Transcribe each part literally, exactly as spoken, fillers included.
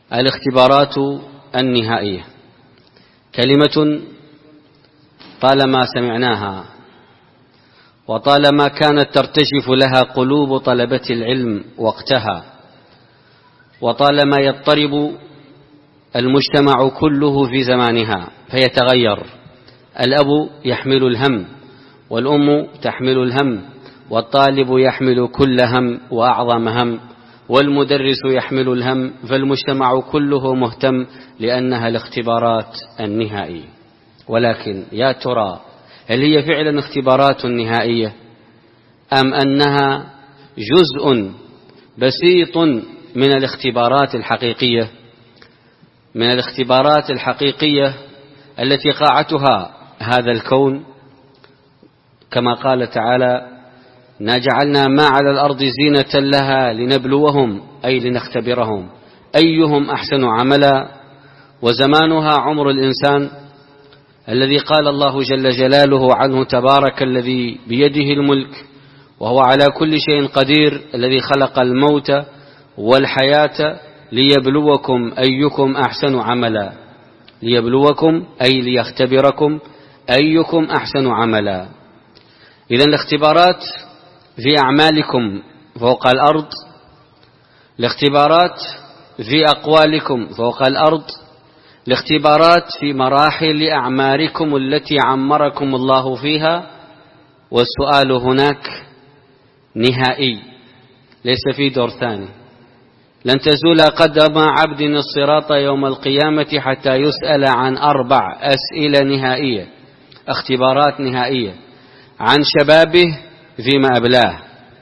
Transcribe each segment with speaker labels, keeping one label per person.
Speaker 1: الاختبارات النهائية كلمة طالما سمعناها وطالما كانت ترتجف لها قلوب طلبة العلم وقتها، وطالما يضطرب المجتمع كله في زمانها فيتغير. الأب يحمل الهم، والأم تحمل الهم، والطالب يحمل كل هم وأعظم هم، والمدرس يحمل الهم، فالمجتمع كله مهتم لأنها الاختبارات النهائية. ولكن يا ترى هل هي فعلا اختبارات نهائية أم أنها جزء بسيط من الاختبارات الحقيقية من الاختبارات الحقيقية التي قاعتها هذا الكون؟ كما قال تعالى: نجعلنا ما على الأرض زينة لها لنبلوهم، أي لنختبرهم أيهم أحسن عملا. وزمانها عمر الإنسان الذي قال الله جل جلاله عنه: تبارك الذي بيده الملك وهو على كل شيء قدير، الذي خلق الموت والحياة ليبلوكم أيكم أحسن عملا. ليبلوكم أي ليختبركم أيكم أحسن عملا. إذن الاختبارات في أعمالكم فوق الأرض، الاختبارات في أقوالكم فوق الأرض، الاختبارات في مراحل أعماركم التي عمركم الله فيها. والسؤال هناك نهائي، ليس في دور ثاني. لن تزول قدم عبد الصراط يوم القيامة حتى يسأل عن أربع أسئلة نهائية، اختبارات نهائية: عن شبابه فيما أبلاه،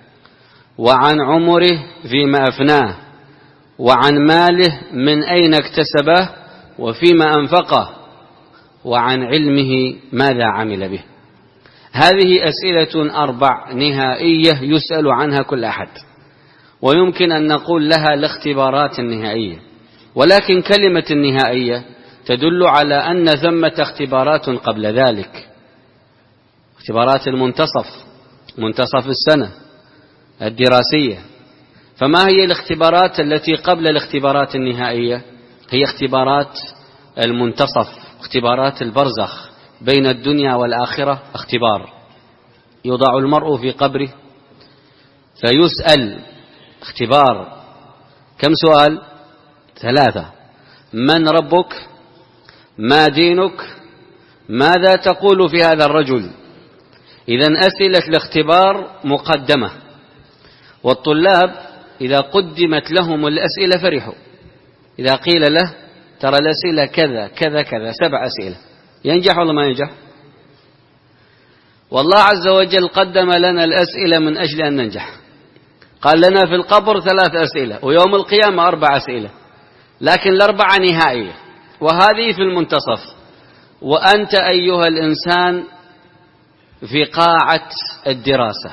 Speaker 1: وعن عمره فيما أفناه، وعن ماله من أين اكتسبه وفيما أنفقه، وعن علمه ماذا عمل به. هذه أسئلة أربع نهائية يسأل عنها كل أحد، ويمكن أن نقول لها الاختبارات النهائية. ولكن كلمة النهائية تدل على أن ثمة اختبارات قبل ذلك، اختبارات المنتصف، منتصف السنة الدراسية. فما هي الاختبارات التي قبل الاختبارات النهائية؟ هي اختبارات المنتصف، اختبارات البرزخ بين الدنيا والآخرة. اختبار يوضع المرء في قبره فيسأل، اختبار كم سؤال؟ ثلاثة: من ربك؟ ما دينك؟ ماذا تقول في هذا الرجل؟ إذن أسئلة الاختبار مقدمة، والطلاب إذا قدمت لهم الأسئلة فرحوا. إذا قيل له ترى الأسئلة كذا كذا كذا، سبع أسئلة، ينجح ولا ما ينجح؟ والله عز وجل قدم لنا الأسئلة من أجل أن ننجح. قال لنا في القبر ثلاث أسئلة، ويوم القيامة أربع أسئلة، لكن الأربعة نهائية، وهذه في المنتصف. وأنت أيها الإنسان في قاعة الدراسة.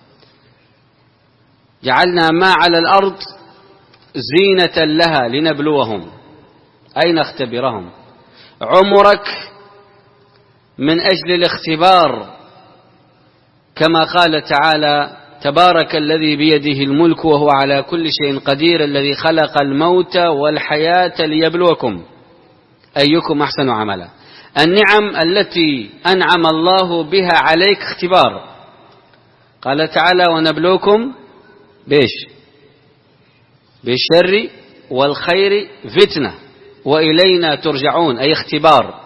Speaker 1: جعلنا ما على الأرض زينة لها لنبلوهم أي نختبرهم. عمرك من أجل الاختبار، كما قال تعالى: تبارك الذي بيده الملك وهو على كل شيء قدير، الذي خلق الموت والحياة ليبلوكم أيكم أحسن عملا. النعم التي أنعم الله بها عليك اختبار. قال تعالى: ونبلوكم بيش بالشر والخير فتنة وإلينا ترجعون، أي اختبار.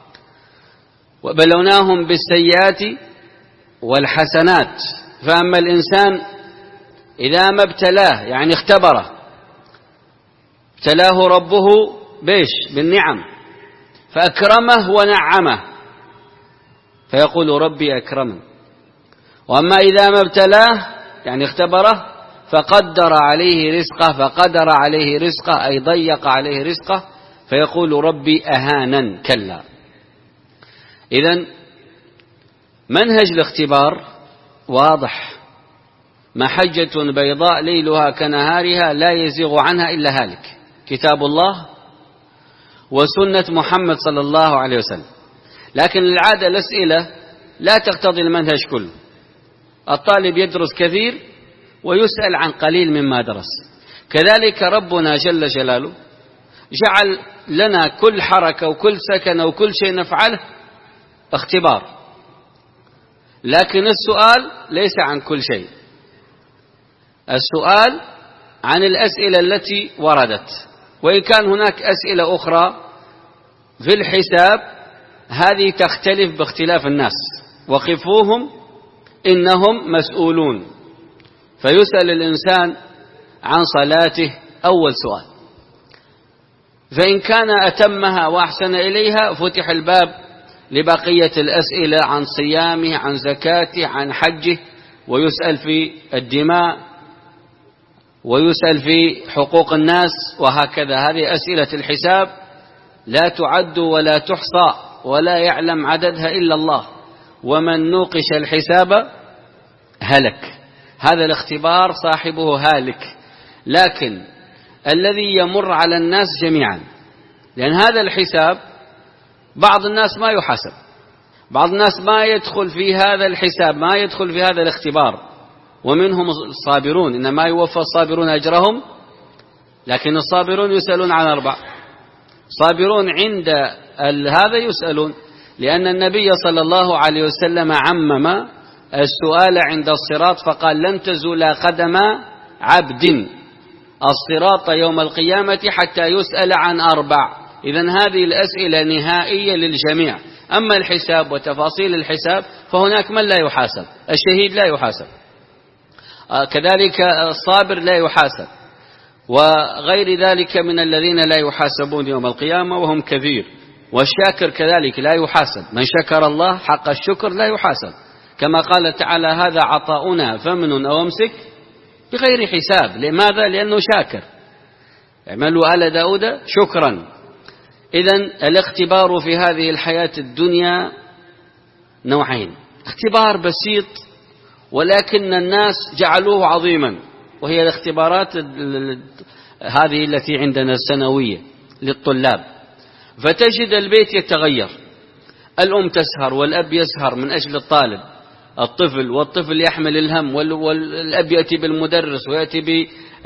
Speaker 1: وبلوناهم بالسيئات والحسنات. فأما الإنسان إذا ما ابتلاه، يعني اختبره، ابتلاه ربه بيش بالنعم فأكرمه ونعمه فيقول ربي أكرمن. وأما إذا ما ابتلاه، يعني اختبره، فقدر عليه رزقه فقدر عليه رزقه أي ضيق عليه رزقه فيقول ربي أهانن. كلا. إذن منهج الاختبار واضح: محجة بيضاء ليلها كنهارها لا يزيغ عنها إلا هالك، كتاب الله وسنة محمد صلى الله عليه وسلم. لكن العادة الأسئلة لا تقتضي المنهج كله. الطالب يدرس كثير ويسأل عن قليل مما درس. كذلك ربنا جل جلاله جعل لنا كل حركة وكل سكن وكل شيء نفعله اختبار، لكن السؤال ليس عن كل شيء، السؤال عن الأسئلة التي وردت، وإن كان هناك أسئلة أخرى في الحساب هذه تختلف باختلاف الناس، وقفوهم إنهم مسؤولون. فيسأل الإنسان عن صلاته أول سؤال، فإن كان أتمها وأحسن إليها فتح الباب لبقية الأسئلة عن صيامه، عن زكاته، عن حجه، ويسأل في الدماء، ويسأل في حقوق الناس، وهكذا. هذه أسئلة الحساب لا تعد ولا تحصى ولا يعلم عددها إلا الله، ومن نوقش الحساب هلك. هذا الاختبار صاحبه هالك، لكن الذي يمر على الناس جميعا، لأن هذا الحساب بعض الناس ما يحاسب، بعض الناس ما يدخل في هذا الحساب، ما يدخل في هذا الاختبار، ومنهم الصابرون، إنما يوفى الصابرون أجرهم، لكن الصابرون يسألون عن أربع. صابرون عند هذا يسألون، لأن النبي صلى الله عليه وسلم عمم السؤال عند الصراط فقال لن تزول قدم عبد الصراط يوم القيامة حتى يسأل عن أربع. إذن هذه الأسئلة نهائية للجميع. أما الحساب وتفاصيل الحساب فهناك من لا يحاسب، الشهيد لا يحاسب، كذلك الصابر لا يحاسب، وغير ذلك من الذين لا يحاسبون يوم القيامة وهم كثير. والشاكر كذلك لا يحاسب، من شكر الله حق الشكر لا يحاسب، كما قال تعالى هذا عطاؤنا فمن أو امسك بغير حساب. لماذا؟ لأنه شاكر. اعملوا آل داود شكرا. إذن الاختبار في هذه الحياة الدنيا نوعين، اختبار بسيط ولكن الناس جعلوه عظيما، وهي الاختبارات هذه التي عندنا السنوية للطلاب. فتجد البيت يتغير، الأم تسهر والأب يسهر من أجل الطالب الطفل، والطفل يحمل الهم، والأب يأتي بالمدرس ويأتي ب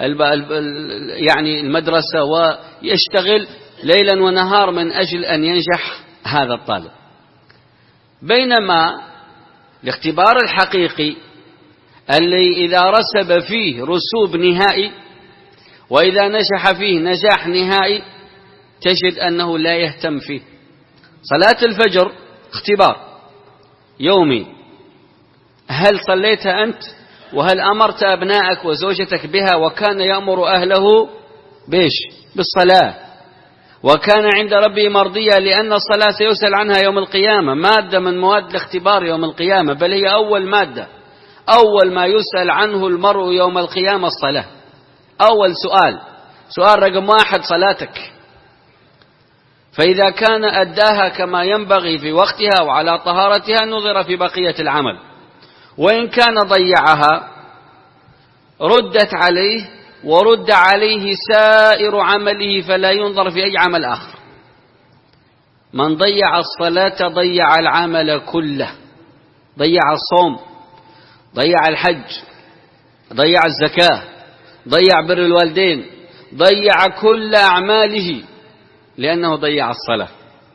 Speaker 1: يعني المدرسة، ويشتغل ليلا ونهار من أجل أن ينجح هذا الطالب. بينما الاختبار الحقيقي اللي إذا رسب فيه رسوب نهائي وإذا نجح فيه نجاح نهائي تجد أنه لا يهتم فيه. صلاة الفجر اختبار يومي، هل صليتها أنت؟ وهل أمرت أبنائك وزوجتك بها؟ وكان يأمر أهله بيش بالصلاة، وكان عند ربه مرضية، لأن الصلاة سيسأل عنها يوم القيامة، مادة من مواد الاختبار يوم القيامة، بل هي أول مادة. أول ما يسأل عنه المرء يوم القيامة الصلاة، أول سؤال، سؤال رقم واحد صلاتك. فإذا كان أداها كما ينبغي في وقتها وعلى طهارتها نظر في بقية العمل، وإن كان ضيعها ردت عليه ورد عليه سائر عمله، فلا ينظر في أي عمل آخر. من ضيع الصلاة ضيع العمل كله، ضيع الصوم، ضيع الحج، ضيع الزكاة، ضيع بر الوالدين، ضيع كل أعماله، لأنه ضيع الصلاة.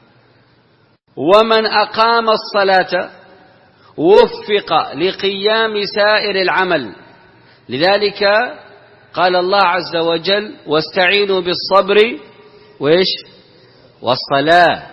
Speaker 1: ومن أقام الصلاة وفق لقيام سائر العمل، لذلك قال الله عز وجل واستعينوا بالصبر وإيش والصلاة،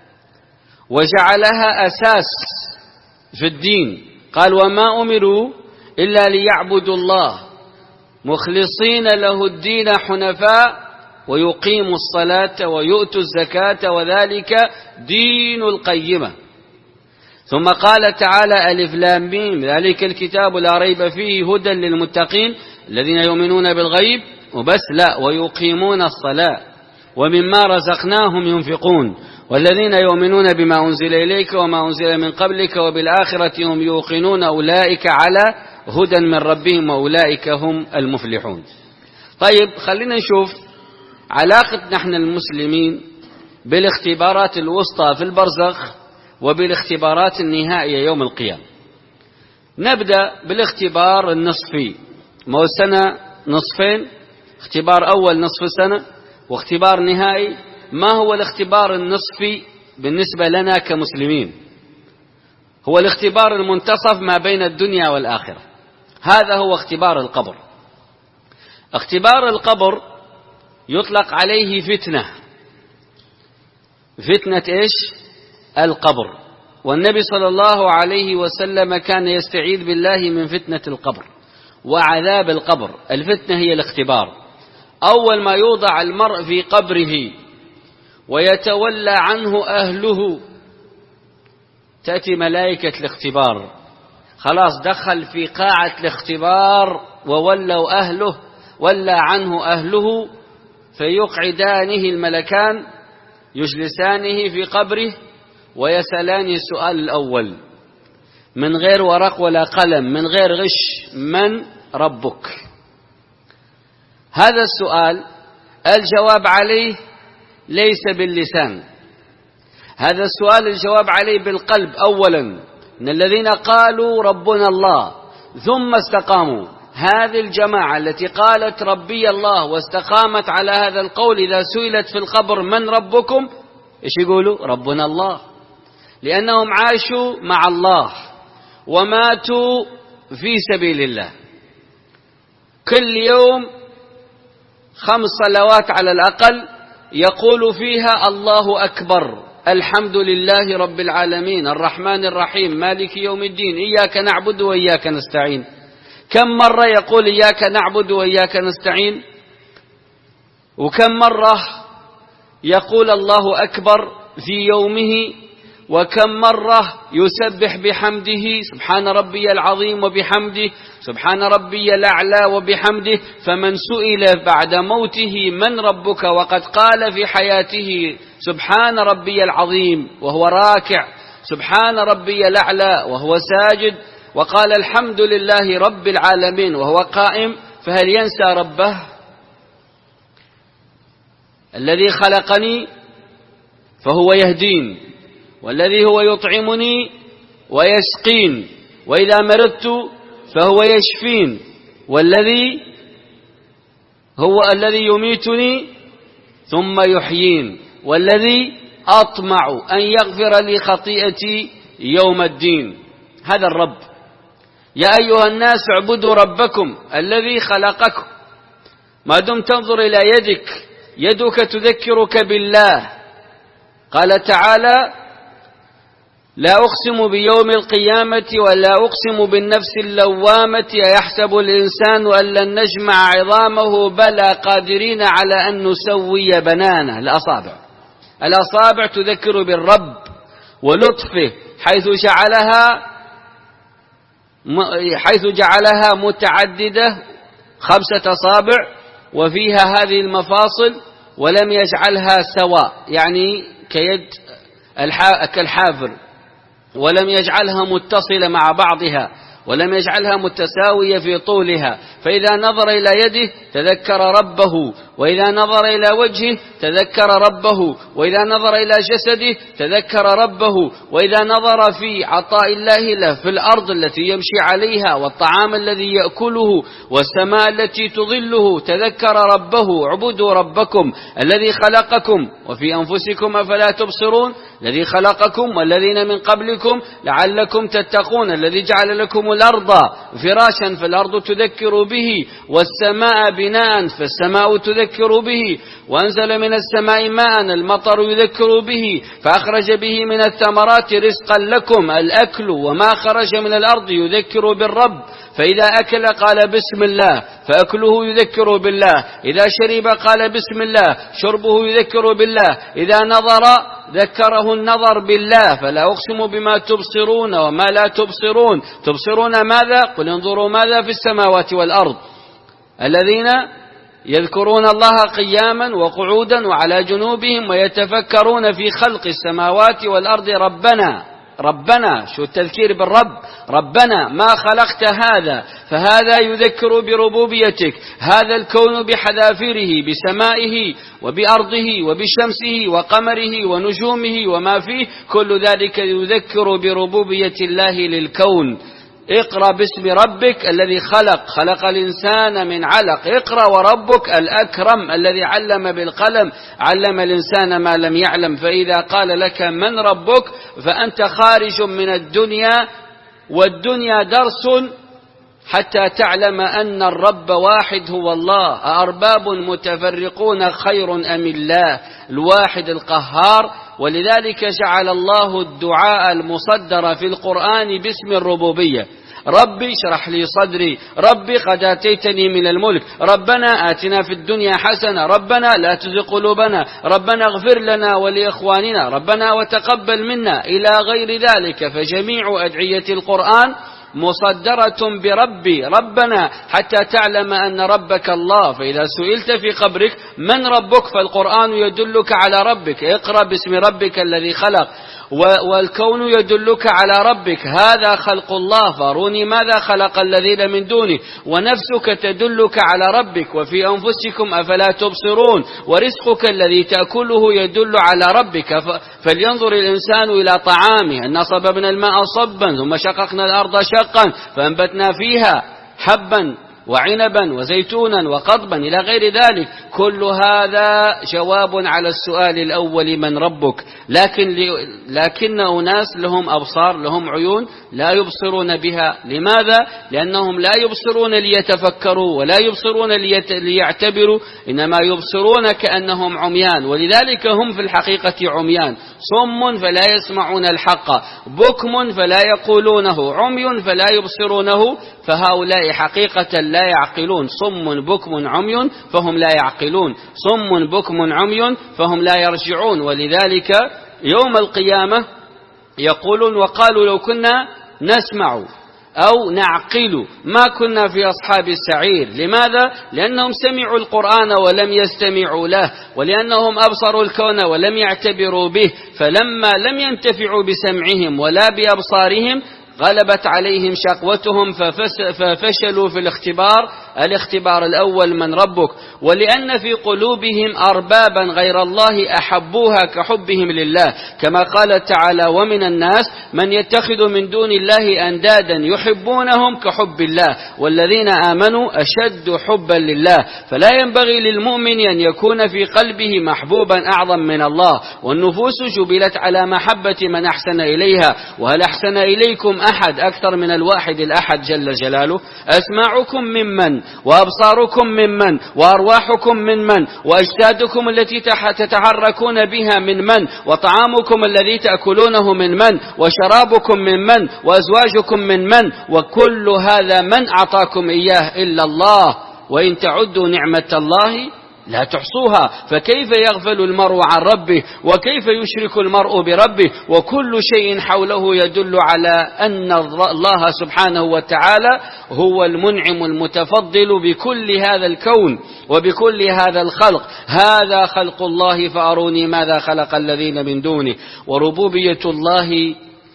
Speaker 1: وجعلها أساس في الدين. قال وما أمروا إلا ليعبدوا الله مخلصين له الدين حنفاء ويقيموا الصلاة ويؤتوا الزكاة وذلك دين القيمة. ثم قال تعالى ألف لام ميم ذلك الكتاب لا ريب فيه هدى للمتقين الذين يؤمنون بالغيب، وبس لا، ويقيمون الصلاة ومما رزقناهم ينفقون والذين يؤمنون بما أنزل إليك وما أنزل من قبلك وبالآخرة هم يوقنون أولئك على هدى من ربهم وأولئك هم المفلحون. طيب خلينا نشوف علاقة نحن المسلمين بالاختبارات الوسطى في البرزخ وبالاختبارات النهائية يوم القيامة. نبدأ بالاختبار النصفي، ما هو السنة نصفين، اختبار أول نصف سنة واختبار نهائي. ما هو الاختبار النصفي بالنسبة لنا كمسلمين؟ هو الاختبار المنتصف ما بين الدنيا والآخرة. هذا هو اختبار القبر. اختبار القبر يطلق عليه فتنة. فتنة إيش؟ القبر. والنبي صلى الله عليه وسلم كان يستعيذ بالله من فتنة القبر وعذاب القبر. الفتنة هي الاختبار. أول ما يوضع المرء في قبره ويتولى عنه أهله تأتي ملائكة الاختبار، خلاص دخل في قاعة الاختبار وولوا أهله، ولى عنه أهله، فيقعدانه الملكان يجلسانه في قبره ويسألانه السؤال الأول من غير ورق ولا قلم، من غير غش: من ربك؟ هذا السؤال الجواب عليه ليس باللسان، هذا السؤال الجواب عليه بالقلب أولا. إن الذين قالوا ربنا الله ثم استقاموا، هذه الجماعة التي قالت ربي الله واستقامت على هذا القول، إذا سئلت في القبر من ربكم إيش يقولوا؟ ربنا الله، لأنهم عاشوا مع الله وماتوا في سبيل الله. كل يوم خمس صلوات على الأقل يقول فيها الله أكبر، الحمد لله رب العالمين، الرحمن الرحيم، مالك يوم الدين، إياك نعبد وإياك نستعين. كم مرة يقول إياك نعبد وإياك نستعين؟ وكم مرة يقول الله أكبر في يومه؟ وكم مرة يسبح بحمده سبحان ربي العظيم وبحمده سبحان ربي الأعلى وبحمده؟ فمن سئل بعد موته من ربك وقد قال في حياته سبحان ربي العظيم وهو راكع، سبحان ربي الأعلى وهو ساجد، وقال الحمد لله رب العالمين وهو قائم، فهل ينسى ربه؟ الذي خلقني فهو يهدين، والذي هو يطعمني ويسقين، وإذا مرضت فهو يشفين، والذي هو الذي يميتني ثم يحيين، والذي أطمع أن يغفر لي خطيئتي يوم الدين. هذا الرب. يا أيها الناس اعبدوا ربكم الذي خلقكم. ما دمت تنظر إلى يدك، يدك تذكرك بالله. قال تعالى: لا أقسم بيوم القيامة ولا أقسم بالنفس اللوامة أيحسب الإنسان أن لن نجمع عظامه بلى قادرين على أن نسوي بنانه. الأصابع الأصابع تذكر بالرب ولطفه، حيث جعلها حيث جعلها متعددة، خمسة أصابع وفيها هذه المفاصل، ولم يجعلها سواء يعني كيد كالحافر، ولم يجعلها متصلة مع بعضها، ولم يجعلها متساوية في طولها. فإذا نظر إلى يده تذكر ربه، وإذا نظر إلى وجهه تذكر ربه، وإذا نظر إلى جسده تذكر ربه، وإذا نظر في عطاء الله له في الأرض التي يمشي عليها، والطعام الذي يأكله، والسماء التي تظله، تذكر ربه. اعبدوا ربكم الذي خلقكم وفي أنفسكم أفلا تبصرون، الذي خلقكم والذين من قبلكم لعلكم تتقون، الذي جعل لكم الأرض فراشا فالأرض تذكر به، والسماء بناء فالسماء تذكر به، وأنزل من السماء ماء المطر يذكر به، فأخرج به من الثمرات رزقا لكم الأكل، وما خرج من الأرض يذكر بالرب. فإذا أكل قال بسم الله فأكله يذكر بالله، إذا شرب قال بسم الله شربه يذكر بالله، إذا نظر ذكره النظر بالله. فلا أقسم بما تبصرون وما لا تبصرون. تبصرون ماذا؟ قل انظروا ماذا في السماوات والأرض. الذين يذكرون الله قياما وقعودا وعلى جنوبهم ويتفكرون في خلق السماوات والأرض ربنا ربنا شو التذكير بالرب؟ ربنا ما خلقت هذا، فهذا يذكر بربوبيتك. هذا الكون بحذافيره، بسمائه وبأرضه وبشمسه وقمره ونجومه وما فيه، كل ذلك يذكر بربوبية الله للكون. اقرأ باسم ربك الذي خلق، خلق الإنسان من علق. اقرأ وربك الأكرم الذي علم بالقلم، علم الإنسان ما لم يعلم. فإذا قال لك من ربك فأنت خارج من الدنيا، والدنيا درس حتى تعلم أن الرب واحد هو الله. أأرباب متفرقون خير أم الله الواحد القهار؟ ولذلك جعل الله الدعاء المصدر في القرآن باسم الربوبية. ربي اشرح لي صدري، ربي قد آتيتني من الملك، ربنا آتنا في الدنيا حسنة، ربنا لا تزغ قلوبنا، ربنا اغفر لنا ولإخواننا، ربنا وتقبل منا، إلى غير ذلك. فجميع أدعية القرآن مصدرة بربي، ربنا، حتى تعلم أن ربك الله. فإذا سئلت في قبرك من ربك فالقرآن يدلك على ربك. اقرأ باسم ربك الذي خلق، والكون يدلك على ربك. هذا خلق الله، فاروني ماذا خلق الذين من دونه. ونفسك تدلك على ربك. وفي أنفسكم أفلا تبصرون. ورزقك الذي تأكله يدل على ربك. فلينظر الإنسان إلى طعامه، أن صببنا الماء صبا ثم شققنا الأرض شقا فأنبتنا فيها حبا وعنبا وزيتونا وقضبا إلى غير ذلك. كل هذا جواب على السؤال الأول من ربك. لكن لكن أناس لهم أبصار، لهم عيون لا يبصرون بها. لماذا؟ لأنهم لا يبصرون ليتفكروا ولا يبصرون ليعتبروا، إنما يبصرون كأنهم عميان. ولذلك هم في الحقيقة عميان، صم فلا يسمعون الحق، بكم فلا يقولونه، عمي فلا يبصرونه. فهؤلاء حقيقة لا يعقلون. صم بكم عمي فهم لا يعقلون، صم بكم عمي فهم لا يرجعون. ولذلك يوم القيامة يقولون وقالوا لو كنا نسمع أو نعقل ما كنا في أصحاب السعير. لماذا؟ لأنهم سمعوا القرآن ولم يستمعوا له، ولأنهم أبصروا الكون ولم يعتبروا به. فلما لم ينتفعوا بسمعهم ولا بأبصارهم غلبت عليهم شقوتهم ففشلوا في الاختبار. الاختبار الأول من ربك. ولأن في قلوبهم أربابا غير الله أحبوها كحبهم لله، كما قال تعالى ومن الناس من يتخذ من دون الله أندادا يحبونهم كحب الله والذين آمنوا أشد حبا لله. فلا ينبغي للمؤمن أن يكون في قلبه محبوبا أعظم من الله. والنفوس جبلت على محبة من أحسن إليها. وهل أحسن إليكم أحد أكثر من الواحد الأحد جل جلاله؟ أسماعكم ممن، وأبصاركم ممن، وأرواحكم من من، وأجسادكم التي تتحركون بها من من، وطعامكم الذي تأكلونه من من، وشرابكم من من، وأزواجكم من من. وكل هذا من أعطاكم إياه إلا الله، وإن تعدوا نعمة الله لا تحصوها. فكيف يغفل المرء عن ربه؟ وكيف يشرك المرء بربه؟ وكل شيء حوله يدل على أن الله سبحانه وتعالى هو المنعم المتفضل بكل هذا الكون وبكل هذا الخلق. هذا خلق الله فأروني ماذا خلق الذين من دونه. وربوبية الله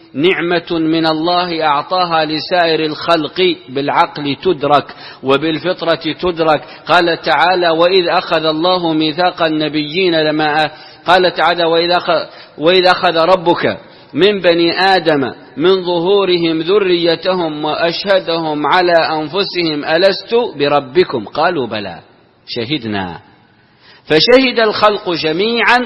Speaker 1: نعمة من الله أعطاها لسائر الخلق، بالعقل تدرك وبالفطرة تدرك. قال تعالى وإذ أخذ الله ميثاق النبيين لما قال تعالى وإذ أخذ, وإذ أخذ ربك من بني آدم من ظهورهم ذريتهم وأشهدهم على أنفسهم ألست بربكم قالوا بلى شهدنا. فشهد الخلق جميعا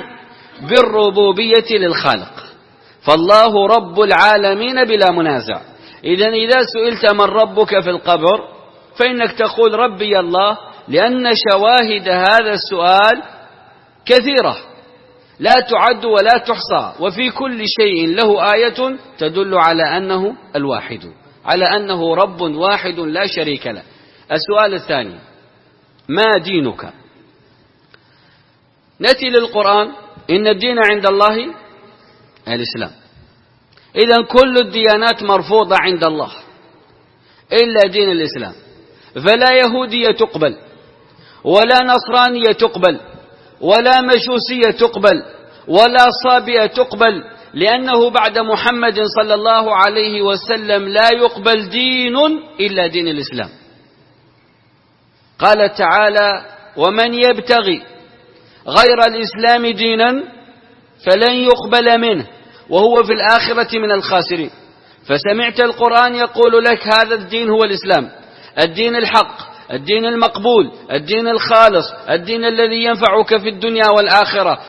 Speaker 1: بالربوبية للخالق، فالله رب العالمين بلا منازع. إذن إذا سئلت من ربك في القبر فإنك تقول ربي الله، لأن شواهد هذا السؤال كثيرة لا تعد ولا تحصى، وفي كل شيء له آية تدل على أنه الواحد، على أنه رب واحد لا شريك له. السؤال الثاني ما دينك؟ نأتي للقرآن إن الدين عند الله الإسلام. إذن كل الديانات مرفوضة عند الله إلا دين الإسلام. فلا يهودية تقبل، ولا نصرانية تقبل، ولا مجوسية تقبل، ولا صابئة تقبل، لأنه بعد محمد صلى الله عليه وسلم لا يقبل دين إلا دين الإسلام. قال تعالى ومن يبتغي غير الإسلام دينا فلن يقبل منه وهو في الآخرة من الخاسرين. فسمعت القرآن يقول لك هذا الدين هو الإسلام، الدين الحق، الدين المقبول، الدين الخالص، الدين الذي ينفعك في الدنيا والآخرة،